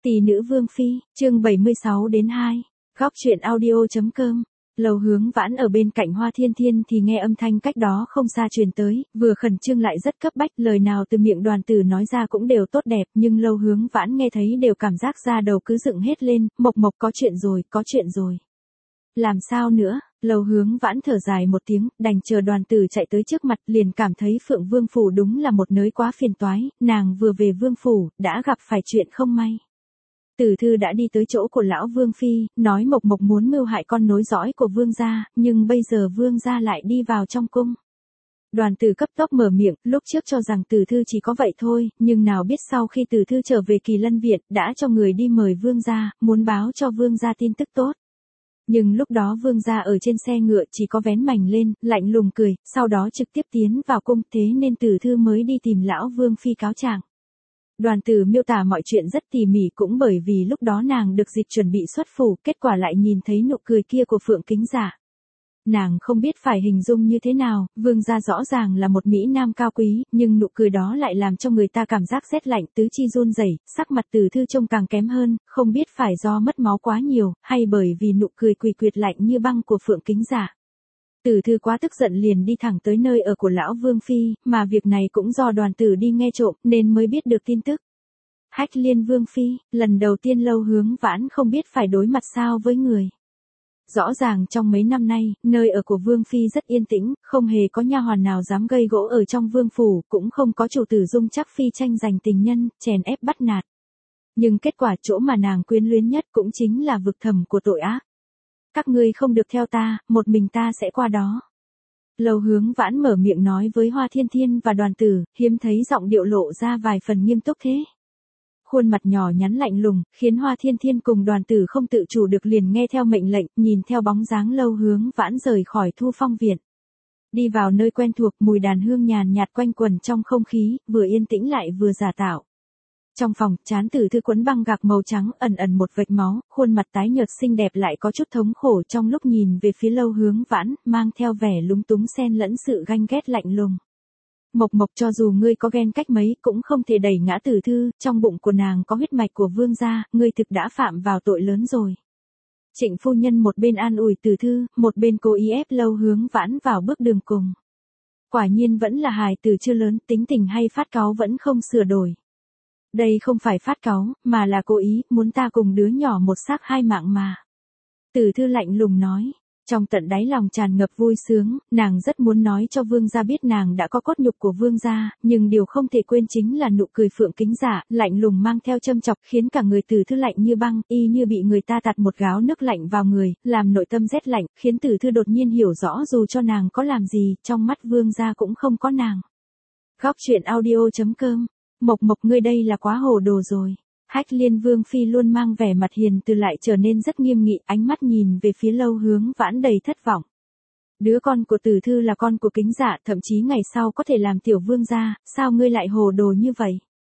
Tỷ nữ Vương Phi, chương 76-2, góc truyện audio.com. Lầu Hướng Vãn ở bên cạnh Hoa Thiên Thiên thì nghe âm thanh cách đó không xa truyền tới, vừa khẩn trương lại rất cấp bách, lời nào từ miệng Đoàn Tử nói ra cũng đều tốt đẹp, nhưng Lầu Hướng Vãn nghe thấy đều cảm giác da đầu cứ dựng hết lên, Mộc Mộc có chuyện rồi, có chuyện rồi. Làm sao nữa? Lầu Hướng Vãn thở dài một tiếng, đành chờ Đoàn Tử chạy tới trước mặt, liền cảm thấy Phượng Vương phủ đúng là một nơi quá phiền toái, nàng vừa về Vương phủ, đã gặp phải chuyện không may. Tử Thư đã đi tới chỗ của lão Vương Phi, nói Mộc Mộc muốn mưu hại con nối dõi của Vương gia, nhưng bây giờ Vương gia lại đi vào trong cung. Đoàn Tử cấp tốc mở miệng, lúc trước cho rằng Tử Thư chỉ có vậy thôi, nhưng nào biết sau khi Tử Thư trở về Kỳ Lân Viện, đã cho người đi mời Vương gia, muốn báo cho Vương gia tin tức tốt. Nhưng lúc đó Vương gia ở trên xe ngựa chỉ có vén mành lên, lạnh lùng cười, sau đó trực tiếp tiến vào cung, thế nên Tử Thư mới đi tìm lão Vương Phi cáo trạng. Đoàn Tử miêu tả mọi chuyện rất tỉ mỉ, cũng bởi vì lúc đó nàng được dịp chuẩn bị xuất phủ, kết quả lại nhìn thấy nụ cười kia của Phượng Kính Giả. Nàng không biết phải hình dung như thế nào, Vương gia rõ ràng là một mỹ nam cao quý, nhưng nụ cười đó lại làm cho người ta cảm giác rét lạnh, tứ chi run rẩy, sắc mặt Tử Thư trông càng kém hơn, không biết phải do mất máu quá nhiều, hay bởi vì nụ cười quỳ quyệt lạnh như băng của Phượng Kính Giả. Tử Thư quá tức giận liền đi thẳng tới nơi ở của lão Vương Phi, mà việc này cũng do Đoàn Tử đi nghe trộm nên mới biết được tin tức. Hách Liên Vương Phi, lần đầu tiên Lầu Hướng Vãn không biết phải đối mặt sao với người. Rõ ràng trong mấy năm nay, nơi ở của Vương Phi rất yên tĩnh, không hề có nha hoàn nào dám gây gỗ ở trong Vương phủ, cũng không có chủ tử Dung Trác Phi tranh giành tình nhân, chèn ép bắt nạt. Nhưng kết quả chỗ mà nàng quyến luyến nhất cũng chính là vực thẳm của tội ác. Các ngươi không được theo ta, một mình ta sẽ qua đó. Lầu Hướng Vãn mở miệng nói với Hoa Thiên Thiên và Đoàn Tử, hiếm thấy giọng điệu lộ ra vài phần nghiêm túc thế. Khuôn mặt nhỏ nhắn lạnh lùng, khiến Hoa Thiên Thiên cùng Đoàn Tử không tự chủ được liền nghe theo mệnh lệnh, nhìn theo bóng dáng Lầu Hướng Vãn rời khỏi Thu Phong Viện. Đi vào nơi quen thuộc, mùi đàn hương nhàn nhạt quanh quẩn trong không khí, vừa yên tĩnh lại vừa giả tạo. Trong phòng, trán Tử Thư quấn băng gạc màu trắng, ẩn ẩn một vệt máu, khuôn mặt tái nhợt xinh đẹp lại có chút thống khổ trong lúc nhìn về phía Lầu Hướng Vãn, mang theo vẻ lúng túng xen lẫn sự ganh ghét lạnh lùng. Mộc Mộc, cho dù ngươi có ghen cách mấy cũng không thể đẩy ngã Tử Thư, trong bụng của nàng có huyết mạch của Vương gia, ngươi thực đã phạm vào tội lớn rồi. Trịnh phu nhân một bên an ủi Tử Thư, một bên cố ý ép Lầu Hướng Vãn vào bước đường cùng. Quả nhiên vẫn là hài tử chưa lớn, tính tình hay phát cáu vẫn không sửa đổi. Đây không phải phát cáu, mà là cố ý, muốn ta cùng đứa nhỏ một xác hai mạng mà. Tử Thư lạnh lùng nói, trong tận đáy lòng tràn ngập vui sướng, nàng rất muốn nói cho Vương gia biết nàng đã có cốt nhục của Vương gia, nhưng điều không thể quên chính là nụ cười Phượng Kính Giả, lạnh lùng mang theo châm chọc, khiến cả người Tử Thư lạnh như băng, y như bị người ta tạt một gáo nước lạnh vào người, làm nội tâm rét lạnh, khiến Tử Thư đột nhiên hiểu rõ dù cho nàng có làm gì, trong mắt Vương gia cũng không có nàng. Góc truyện audio.com. Mộc Mộc, ngươi đây là quá hồ đồ rồi. Hách Liên Vương Phi luôn mang vẻ mặt hiền từ lại trở nên rất nghiêm nghị, ánh mắt nhìn về phía Lầu Hướng Vãn đầy thất vọng. Đứa con của Tử Thư là con của Kính Giả, thậm chí ngày sau có thể làm tiểu vương gia, sao ngươi lại hồ đồ như vậy?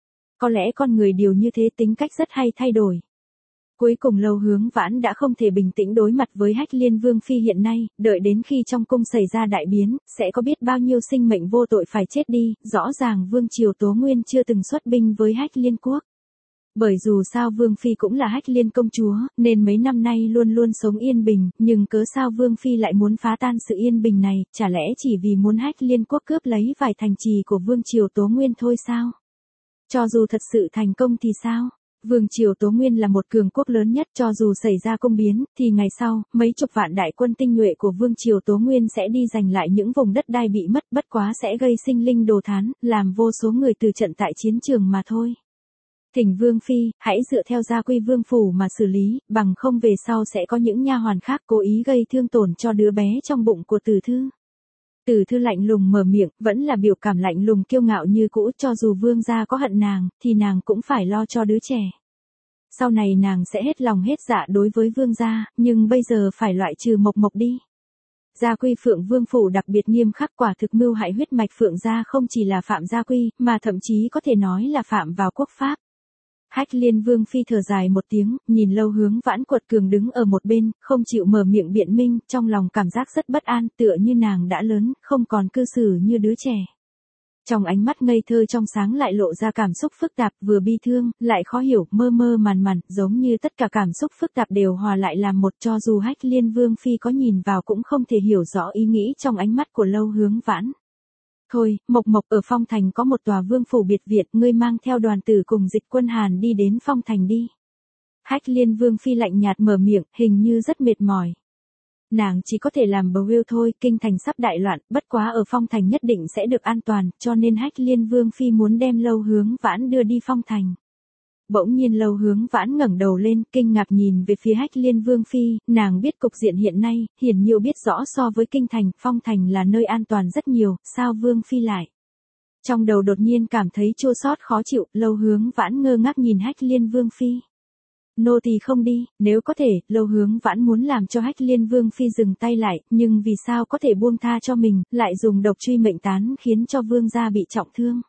Có lẽ con người điều như thế tính cách rất hay thay đổi. Cuối cùng Lầu Hướng Vãn đã không thể bình tĩnh đối mặt với Hách Liên Vương Phi hiện nay, đợi đến khi trong cung xảy ra đại biến, sẽ có biết bao nhiêu sinh mệnh vô tội phải chết đi, rõ ràng Vương triều Tố Nguyên chưa từng xuất binh với Hách Liên quốc. Bởi dù sao Vương Phi cũng là Hách Liên công chúa, nên mấy năm nay luôn luôn sống yên bình, nhưng cớ sao Vương Phi lại muốn phá tan sự yên bình này, chả lẽ chỉ vì muốn Hách Liên quốc cướp lấy vài thành trì của Vương triều Tố Nguyên thôi sao? Cho dù thật sự thành công thì sao? Vương triều Tố Nguyên là một cường quốc lớn nhất, cho dù xảy ra công biến, thì ngày sau, mấy chục vạn đại quân tinh nhuệ của Vương triều Tố Nguyên sẽ đi giành lại những vùng đất đai bị mất, bất quá sẽ gây sinh linh đồ thán, làm vô số người từ trận tại chiến trường mà thôi. Thỉnh Vương Phi, hãy dựa theo gia quy Vương phủ mà xử lý, bằng không về sau sẽ có những nha hoàn khác cố ý gây thương tổn cho đứa bé trong bụng của Tử Thư. Tử Thư lạnh lùng mở miệng, vẫn là biểu cảm lạnh lùng kiêu ngạo như cũ, cho dù Vương gia có hận nàng, thì nàng cũng phải lo cho đứa trẻ. Sau này nàng sẽ hết lòng hết dạ đối với Vương gia, nhưng bây giờ phải loại trừ Mộc Mộc đi. Gia quy Phượng Vương phủ đặc biệt nghiêm khắc, quả thực mưu hại huyết mạch Phượng gia không chỉ là phạm gia quy, mà thậm chí có thể nói là phạm vào quốc pháp. Hách Liên Vương Phi thở dài một tiếng, nhìn Lầu Hướng Vãn quật cường đứng ở một bên, không chịu mở miệng biện minh, trong lòng cảm giác rất bất an, tựa như nàng đã lớn, không còn cư xử như đứa trẻ. Trong ánh mắt ngây thơ trong sáng lại lộ ra cảm xúc phức tạp, vừa bi thương, lại khó hiểu, mơ mơ màn màn, giống như tất cả cảm xúc phức tạp đều hòa lại làm một, cho dù Hách Liên Vương Phi có nhìn vào cũng không thể hiểu rõ ý nghĩ trong ánh mắt của Lâu Hướng Vãn. Thôi, Mộc Mộc, ở Phong Thành có một tòa vương phủ biệt viện, ngươi mang theo đoàn tử cùng Dịch Quân Hàn đi đến Phong Thành đi. Hách Liên Vương Phi lạnh nhạt mở miệng, hình như rất mệt mỏi. Nàng chỉ có thể làm bầu rêu thôi, kinh thành sắp đại loạn, bất quá ở Phong Thành nhất định sẽ được an toàn, cho nên Hách Liên Vương Phi muốn đem Lâu Hướng Vãn đưa đi Phong Thành. Bỗng nhiên Lâu Hướng Vãn ngẩng đầu lên, kinh ngạc nhìn về phía Hách Liên Vương Phi, nàng biết cục diện hiện nay, hiển nhiều biết rõ so với kinh thành, Phong Thành là nơi an toàn rất nhiều, sao Vương Phi lại? Trong đầu đột nhiên cảm thấy chua xót khó chịu, Lâu Hướng Vãn ngơ ngác nhìn Hách Liên Vương Phi. Nô tỳ không đi, nếu có thể, Lâu Hướng Vãn muốn làm cho Hách Liên Vương Phi dừng tay lại, nhưng vì sao có thể buông tha cho mình, lại dùng độc truy mệnh tán khiến cho Vương gia bị trọng thương.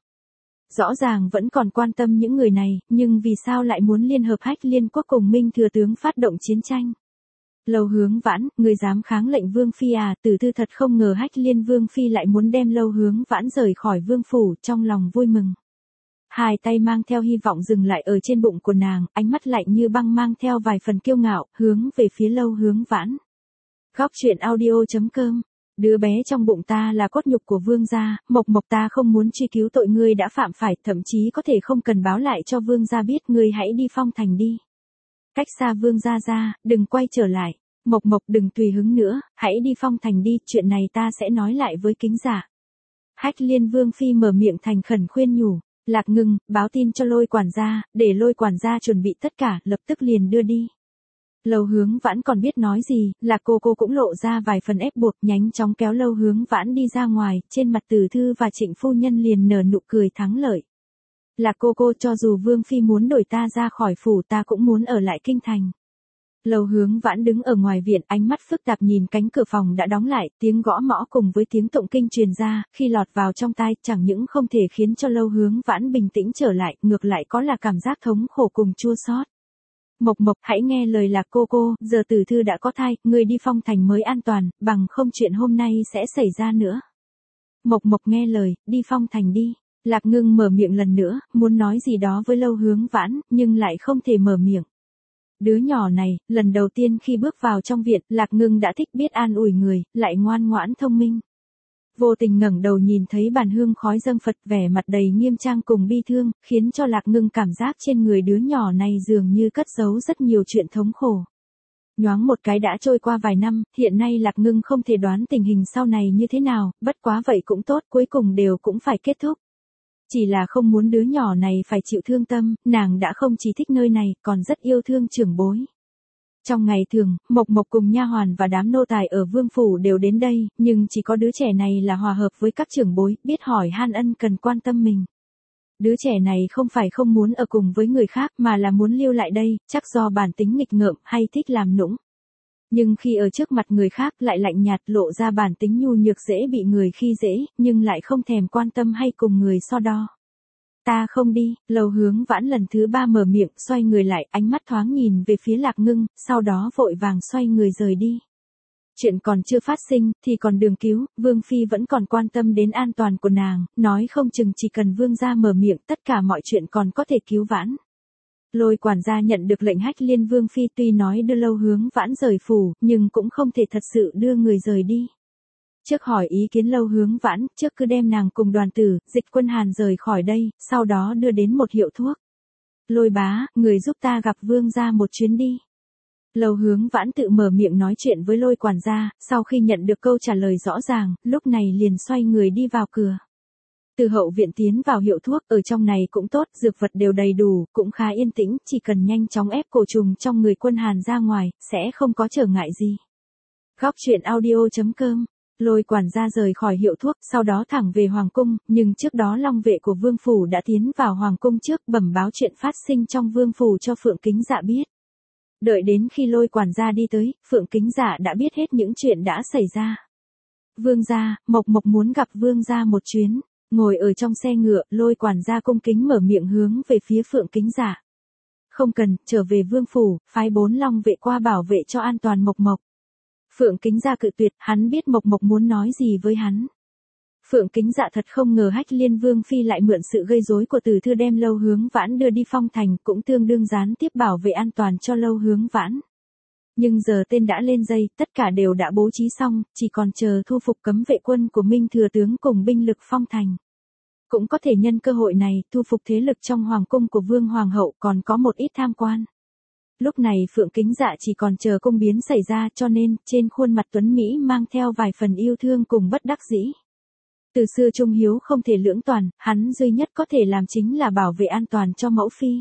Rõ ràng vẫn còn quan tâm những người này, nhưng vì sao lại muốn liên hợp Hách Liên quốc cùng Minh thừa tướng phát động chiến tranh. Lâu Hướng Vãn, người dám kháng lệnh Vương Phi à, Tử Thư thật không ngờ Hách Liên Vương Phi lại muốn đem Lâu Hướng Vãn rời khỏi vương phủ, trong lòng vui mừng. Hai tay mang theo hy vọng dừng lại ở trên bụng của nàng, ánh mắt lạnh như băng mang theo vài phần kiêu ngạo, hướng về phía Lâu Hướng Vãn. Góc truyện audio.com. Đứa bé trong bụng ta là cốt nhục của vương gia, Mộc Mộc ta không muốn truy cứu tội ngươi đã phạm phải, thậm chí có thể không cần báo lại cho vương gia biết, ngươi hãy đi Phong Thành đi. Cách xa vương gia ra, đừng quay trở lại. Mộc Mộc đừng tùy hứng nữa, hãy đi Phong Thành đi, chuyện này ta sẽ nói lại với Kính Dạ. Hách Liên Vương Phi mở miệng thành khẩn khuyên nhủ. Lạc Ngưng, báo tin cho Lôi quản gia, để Lôi quản gia chuẩn bị tất cả, lập tức liền đưa đi. Lâu Hướng Vãn còn biết nói gì, Lạc cô cũng lộ ra vài phần ép buộc, nhanh chóng kéo Lâu Hướng Vãn đi ra ngoài, trên mặt Tử Thư và Trịnh phu nhân liền nở nụ cười thắng lợi. Lạc cô cho dù Vương Phi muốn đổi ta ra khỏi phủ ta cũng muốn ở lại kinh thành. Lâu Hướng Vãn đứng ở ngoài viện, ánh mắt phức tạp nhìn cánh cửa phòng đã đóng lại, tiếng gõ mõ cùng với tiếng tụng kinh truyền ra, khi lọt vào trong tai, chẳng những không thể khiến cho Lâu Hướng Vãn bình tĩnh trở lại, ngược lại có là cảm giác thống khổ cùng chua xót. Mộc Mộc, hãy nghe lời Lạc cô, giờ Tử Thư đã có thai, người đi Phong Thành mới an toàn, bằng không chuyện hôm nay sẽ xảy ra nữa. Mộc Mộc nghe lời, đi Phong Thành đi. Lạc Ngưng mở miệng lần nữa, muốn nói gì đó với Lâu Hướng Vãn, nhưng lại không thể mở miệng. Đứa nhỏ này, lần đầu tiên khi bước vào trong viện, Lạc Ngưng đã thích biết an ủi người, lại ngoan ngoãn thông minh. Vô tình ngẩng đầu nhìn thấy bàn hương khói dâng Phật, vẻ mặt đầy nghiêm trang cùng bi thương, khiến cho Lạc Ngưng cảm giác trên người đứa nhỏ này dường như cất giấu rất nhiều chuyện thống khổ. Nhoáng một cái đã trôi qua vài năm, hiện nay Lạc Ngưng không thể đoán tình hình sau này như thế nào, bất quá vậy cũng tốt, cuối cùng đều cũng phải kết thúc. Chỉ là không muốn đứa nhỏ này phải chịu thương tâm, nàng đã không chỉ thích nơi này, còn rất yêu thương trưởng bối. Trong ngày thường, Mộc Mộc cùng nha hoàn và đám nô tài ở vương phủ đều đến đây, nhưng chỉ có đứa trẻ này là hòa hợp với các trưởng bối, biết hỏi han ân cần quan tâm mình. Đứa trẻ này không phải không muốn ở cùng với người khác mà là muốn lưu lại đây, chắc do bản tính nghịch ngợm hay thích làm nũng. Nhưng khi ở trước mặt người khác lại lạnh nhạt, lộ ra bản tính nhu nhược dễ bị người khi dễ, nhưng lại không thèm quan tâm hay cùng người so đo. Ta không đi, Lâu Hướng Vãn lần thứ 3 mở miệng, xoay người lại, ánh mắt thoáng nhìn về phía Lạc Ngưng, sau đó vội vàng xoay người rời đi. Chuyện còn chưa phát sinh, thì còn đường cứu, Vương Phi vẫn còn quan tâm đến an toàn của nàng, nói không chừng chỉ cần Vương gia mở miệng, tất cả mọi chuyện còn có thể cứu vãn. Lôi quản gia nhận được lệnh Hách Liên Vương Phi tuy nói đưa Lâu Hướng Vãn rời phủ, nhưng cũng không thể thật sự đưa người rời đi. Trước hỏi ý kiến Lâu Hướng Vãn, trước cứ đem nàng cùng đoàn tử, Dịch Quân Hàn rời khỏi đây, sau đó đưa đến một hiệu thuốc. Lôi bá, người giúp ta gặp Vương gia một chuyến đi. Lâu Hướng Vãn tự mở miệng nói chuyện với Lôi quản gia, sau khi nhận được câu trả lời rõ ràng, lúc này liền xoay người đi vào cửa. Từ hậu viện tiến vào hiệu thuốc, ở trong này cũng tốt, dược vật đều đầy đủ, cũng khá yên tĩnh, chỉ cần nhanh chóng ép cổ trùng trong người Quân Hàn ra ngoài, sẽ không có trở ngại gì. Góc truyện audio.com. Lôi quản gia rời khỏi hiệu thuốc, sau đó thẳng về Hoàng cung, nhưng trước đó Long vệ của Vương Phủ đã tiến vào Hoàng cung trước, bẩm báo chuyện phát sinh trong Vương Phủ cho Phượng Kính Dạ biết. Đợi đến khi Lôi quản gia đi tới, Phượng Kính Dạ đã biết hết những chuyện đã xảy ra. Vương gia, Mộc Mộc muốn gặp Vương gia một chuyến. Ngồi ở trong xe ngựa, Lôi quản gia cung kính mở miệng hướng về phía Phượng Kính Dạ. Không cần, trở về Vương Phủ, phái 4 Long vệ qua bảo vệ cho an toàn Mộc Mộc. Phượng Kính Dạ cự tuyệt, hắn biết Mộc Mộc muốn nói gì với hắn. Phượng Kính Dạ thật không ngờ Hách Liên Vương Phi lại mượn sự gây rối của Từ Thư đem Lâu Hướng Vãn đưa đi phong thành, cũng tương đương gián tiếp bảo vệ an toàn cho Lâu Hướng Vãn. Nhưng giờ tên đã lên dây, tất cả đều đã bố trí xong, chỉ còn chờ thu phục cấm vệ quân của Minh Thừa Tướng cùng binh lực phong thành. Cũng có thể nhân cơ hội này, thu phục thế lực trong hoàng cung của Vương Hoàng hậu, còn có một ít tham quan. Lúc này Phượng Kính Dạ chỉ còn chờ công biến xảy ra, cho nên, trên khuôn mặt tuấn Mỹ mang theo vài phần yêu thương cùng bất đắc dĩ. Từ xưa trung hiếu không thể lưỡng toàn, hắn duy nhất có thể làm chính là bảo vệ an toàn cho mẫu phi.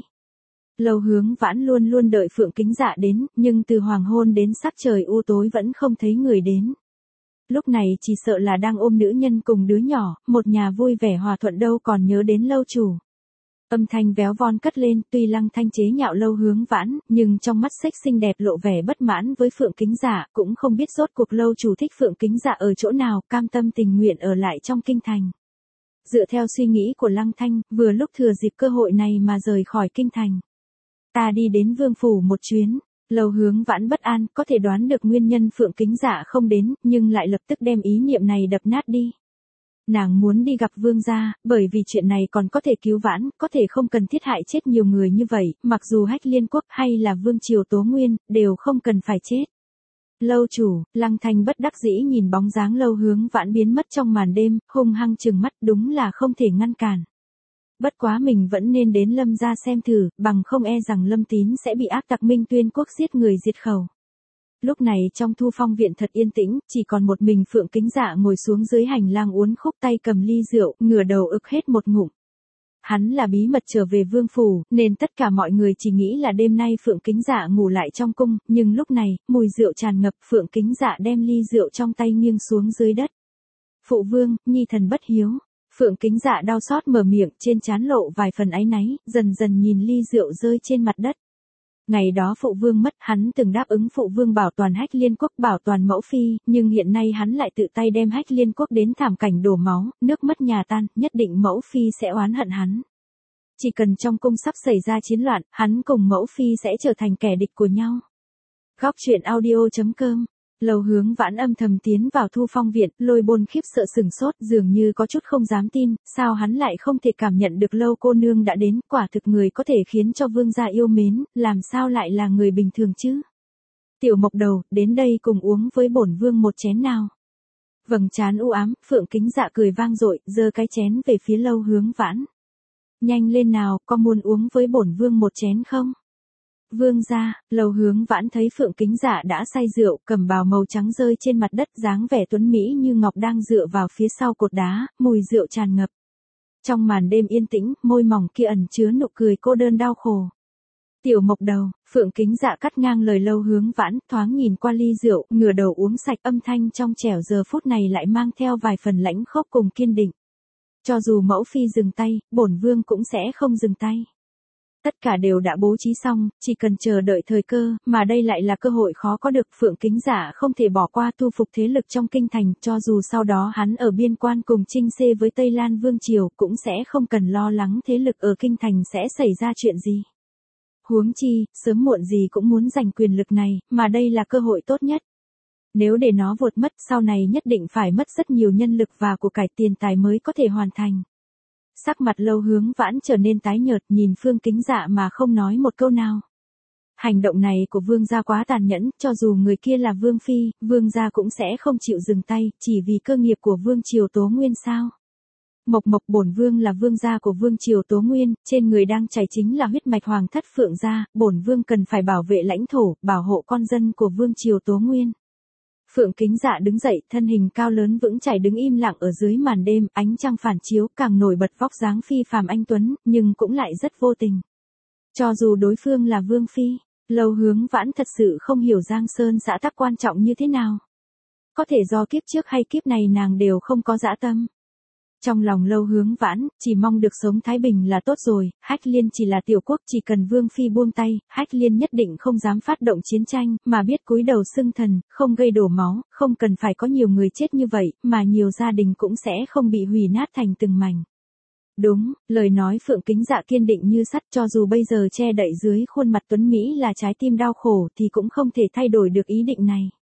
Lâu Hướng Vãn luôn luôn đợi Phượng Kính Dạ đến, nhưng từ hoàng hôn đến sắc trời u tối vẫn không thấy người đến. Lúc này chỉ sợ là đang ôm nữ nhân cùng đứa nhỏ, một nhà vui vẻ hòa thuận đâu còn nhớ đến lâu chủ. Âm thanh véo von cất lên, tuy Lăng Thanh chế nhạo Lâu Hướng Vãn, nhưng trong mắt xích xinh đẹp lộ vẻ bất mãn với Phượng Kính Dạ, cũng không biết rốt cuộc lâu chủ thích Phượng Kính Dạ ở chỗ nào, cam tâm tình nguyện ở lại trong kinh thành. Dựa theo suy nghĩ của Lăng Thanh, vừa lúc thừa dịp cơ hội này mà rời khỏi kinh thành. Ta đi đến vương phủ một chuyến. Lâu Hướng Vãn bất an, có thể đoán được nguyên nhân Phượng Kính Dạ không đến, nhưng lại lập tức đem ý niệm này đập nát đi. Nàng muốn đi gặp vương gia, bởi vì chuyện này còn có thể cứu vãn, có thể không cần thiết hại chết nhiều người như vậy, mặc dù Hách Liên quốc hay là vương triều Tố Nguyên, đều không cần phải chết. Lâu chủ, Lăng Thanh bất đắc dĩ nhìn bóng dáng Lâu Hướng Vãn biến mất trong màn đêm, hung hăng trừng mắt, đúng là không thể ngăn cản. Bất quá mình vẫn nên đến Lâm gia xem thử, bằng không e rằng Lâm Tín sẽ bị ác tặc Minh Tuyên quốc giết người diệt khẩu. Lúc này trong Thu Phong viện thật yên tĩnh, chỉ còn một mình Phượng Kính Dạ ngồi xuống dưới hành lang uốn khúc, tay cầm ly rượu, ngửa đầu ực hết một ngụm. Hắn là bí mật trở về vương phủ, nên tất cả mọi người chỉ nghĩ là đêm nay Phượng Kính Dạ ngủ lại trong cung, nhưng lúc này, mùi rượu tràn ngập, Phượng Kính Dạ đem ly rượu trong tay nghiêng xuống dưới đất. Phụ vương, nhi thần bất hiếu. Phượng Kính Dạ đau xót mở miệng, trên trán lộ vài phần áy náy, dần dần nhìn ly rượu rơi trên mặt đất. Ngày đó phụ vương mất, hắn từng đáp ứng phụ vương bảo toàn Hách Liên quốc, bảo toàn mẫu phi, nhưng hiện nay hắn lại tự tay đem Hách Liên quốc đến thảm cảnh đổ máu, nước mất nhà tan, nhất định mẫu phi sẽ oán hận hắn. Chỉ cần trong cung sắp xảy ra chiến loạn, hắn cùng mẫu phi sẽ trở thành kẻ địch của nhau. Góc truyện audio.com. Lâu Hướng Vãn âm thầm tiến vào Thu Phong viện, Lôi Bôn khiếp sợ sừng sốt, dường như có chút không dám tin, sao hắn lại không thể cảm nhận được Lâu cô nương đã đến, quả thực người có thể khiến cho vương gia yêu mến, làm sao lại là người bình thường chứ? Tiểu Mộc Đầu, đến đây cùng uống với bổn vương một chén nào. Vầng trán u ám, Phượng Kính Dạ cười vang dội, giơ cái chén về phía Lâu Hướng Vãn. Nhanh lên nào, có muốn uống với bổn vương một chén không? Vương gia, Lâu Hướng Vãn thấy Phượng Kính Dạ đã say rượu, cầm bào màu trắng rơi trên mặt đất, dáng vẻ tuấn mỹ như ngọc đang dựa vào phía sau cột đá, mùi rượu tràn ngập. Trong màn đêm yên tĩnh, môi mỏng kia ẩn chứa nụ cười cô đơn đau khổ. Tiểu Mộc Đầu, Phượng Kính Dạ cắt ngang lời Lâu Hướng Vãn, thoáng nhìn qua ly rượu, ngửa đầu uống sạch, âm thanh trong trẻo giờ phút này lại mang theo vài phần lãnh khốc cùng kiên định. Cho dù mẫu phi dừng tay, bổn vương cũng sẽ không dừng tay. Tất cả đều đã bố trí xong, chỉ cần chờ đợi thời cơ, mà đây lại là cơ hội khó có được. Phượng Kính Dạ không thể bỏ qua thu phục thế lực trong kinh thành, cho dù sau đó hắn ở biên quan cùng chinh xê với Tây Lan Vương Triều, cũng sẽ không cần lo lắng thế lực ở kinh thành sẽ xảy ra chuyện gì. Huống chi, sớm muộn gì cũng muốn giành quyền lực này, mà đây là cơ hội tốt nhất. Nếu để nó vụt mất, sau này nhất định phải mất rất nhiều nhân lực và của cải tiền tài mới có thể hoàn thành. Sắc mặt Lâu Hướng Vãn trở nên tái nhợt, nhìn Phượng Kính Dạ mà không nói một câu nào. Hành động này của vương gia quá tàn nhẫn, cho dù người kia là vương phi, vương gia cũng sẽ không chịu dừng tay, chỉ vì cơ nghiệp của vương triều Tố Nguyên sao? Mộc Mộc, bổn vương là vương gia của vương triều Tố Nguyên, trên người đang chảy chính là huyết mạch hoàng thất Phượng gia, bổn vương cần phải bảo vệ lãnh thổ, bảo hộ con dân của vương triều Tố Nguyên. Phượng Kính Dạ đứng dậy, thân hình cao lớn vững chãi đứng im lặng ở dưới màn đêm, ánh trăng phản chiếu, càng nổi bật vóc dáng phi phàm anh tuấn, nhưng cũng lại rất vô tình. Cho dù đối phương là vương phi, Lâu Hướng Vãn thật sự không hiểu Giang Sơn xã tắc quan trọng như thế nào. Có thể do kiếp trước hay kiếp này nàng đều không có dã tâm. Trong lòng Lâu Hướng Vãn, chỉ mong được sống thái bình là tốt rồi, Hách Liên chỉ là tiểu quốc, chỉ cần vương phi buông tay, Hách Liên nhất định không dám phát động chiến tranh, mà biết cúi đầu xưng thần, không gây đổ máu, không cần phải có nhiều người chết như vậy, mà nhiều gia đình cũng sẽ không bị hủy nát thành từng mảnh. Đúng, lời nói Phượng Kính Dạ kiên định như sắt, cho dù bây giờ che đậy dưới khuôn mặt tuấn Mỹ là trái tim đau khổ thì cũng không thể thay đổi được ý định này.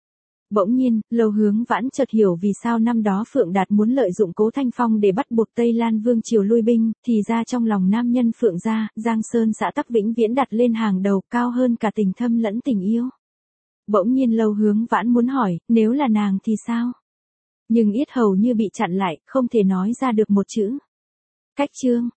Bỗng nhiên, Lầu Hướng Vãn chợt hiểu vì sao năm đó Phượng Đạt muốn lợi dụng Cố Thanh Phong để bắt buộc Tây Lan Vương triều lui binh, thì ra trong lòng nam nhân Phượng gia, Giang Sơn xã tắc vĩnh viễn đặt lên hàng đầu, cao hơn cả tình thâm lẫn tình yêu. Bỗng nhiên Lầu Hướng Vãn muốn hỏi, nếu là nàng thì sao? Nhưng yết hầu như bị chặn lại, không thể nói ra được một chữ. Cách chương